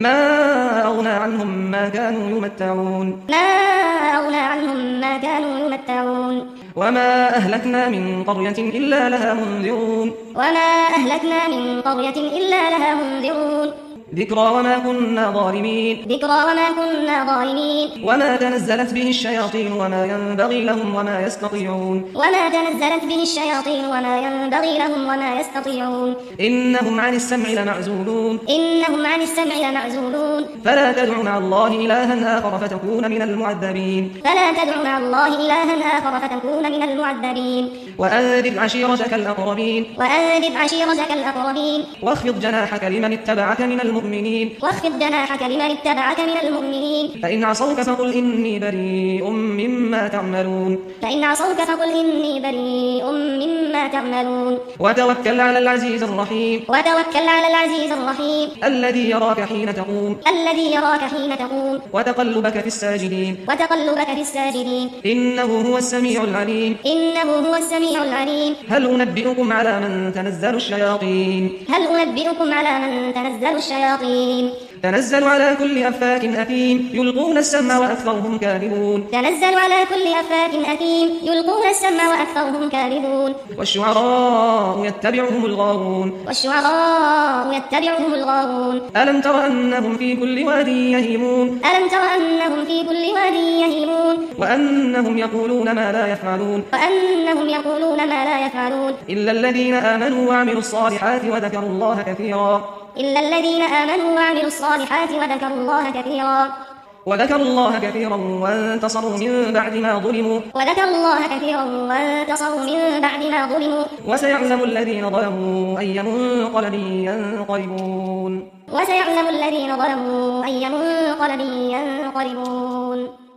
ما أغنى عنهم ما كانوا يمتعون وما أهلكنا من قرية إلا لها منذرون ذكرى وما كنا ظالمين وما تنزلت به الشياطين وما ينبغي لهم وما يستطيعون إنهم عن السمع لمعزولون فلا تدع مع الله إلها آخر فتكون من المعذبين وأنذر عشيرتك الأقربين واخفض جناحك لمن اتبعك من المؤمنين فإن عصوك فقل إني بريء مما تعملون وتوكل على العزيز الرحيم الذي يراك حين تقوم وتقلبك في الساجدين إنه هو السميع العليم هل أنبئكم على من تنزل الشياطين تنزل على كل أفاك أثيم يلقون السمع وأكثرهم كاذبون والشعراء يتبعهم الغاوون ألم تر أنهم في كل واد يهيمون وأنهم يقولون ما لا يفعلون إلا الذين آمنوا وعملوا الصالحات وذكروا الله كثيرا وانتصروا من بعد ما ظلموا وسيعلم الذين ظلموا أي منقلب ينقلبون